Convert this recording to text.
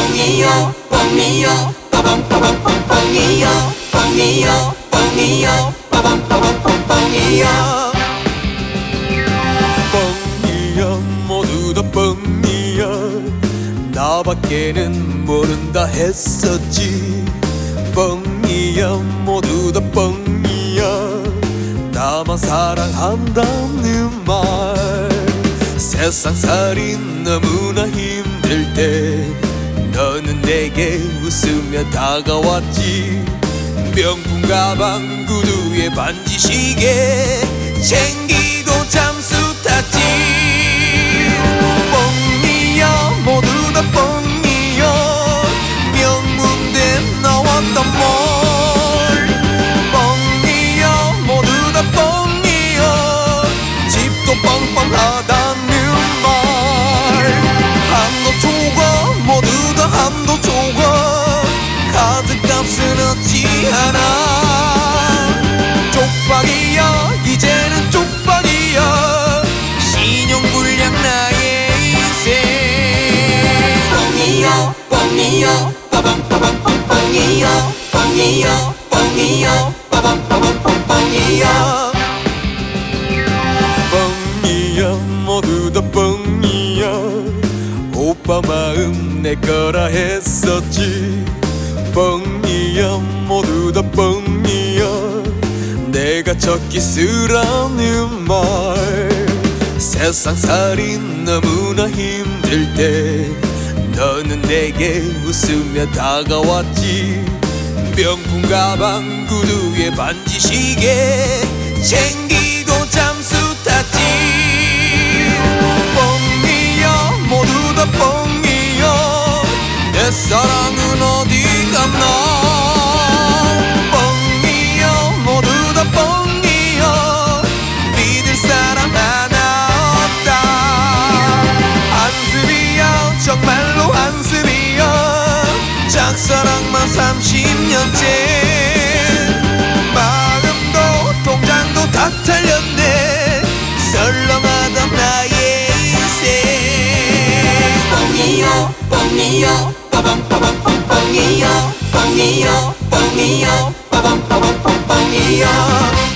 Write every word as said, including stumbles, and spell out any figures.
뻥이요 뻥이요 빠밤 빠밤 뻥 뻥이요 뻥이요 뻥이요 빠밤 빠밤 뻥 뻥이요 뻥이야 모두 다 뻥이야 나밖에는 모른다 했었지 뻥이야 모두 다 뻥이야 나만 사랑한다는 말 세상살이 너무나 힘들 때 너는 내게 웃으며 다가왔지 명품 가방 구두에 반지 시계 챙기고 잠수 탔지 뻥이야 모두 다 뻥이야 명문대 나왔단 말 뻥이야 모두 다 뻥이야 집도 빵빵하다는 말 한도 초과 모두 다 한도 초과 카드값은 얻지 않아 쪽박이야 이제는 쪽박이야 신용불량 나의 인생 뻥이요 뻥이요 빠밤 빠밤 뻥 뻥이요 뻥이요 뻥이요 빠밤 빠밤 뻥 뻥이요 뻥이야 모두 다 뻥이야 오빠 마음 내 거라 했었지 뻥이야 모두 다 뻥이야 내가 첫키스라는 말 세상살이 너무나 힘들 때 너는 내게 웃으며 다가왔지 명품 가방 구두에 반지 시계 챙기고 잠수 탔지 뻥이야 모두 다 뻥이야 내 사랑은 어디 갔나 뻥이야 모두 다 뻥이야 믿을 사람 하나 없다 한숨이야 정말로 한숨이야 짝사랑만 삼십 년째 마음도 통장도 다 털렸네 썰렁하던 나의 인생 뻥이요 뻥이요 빠밤 빠밤 뻥 뻥이요 뻥이요 뻥이요 빠밤 빠밤 뻥 뻥이요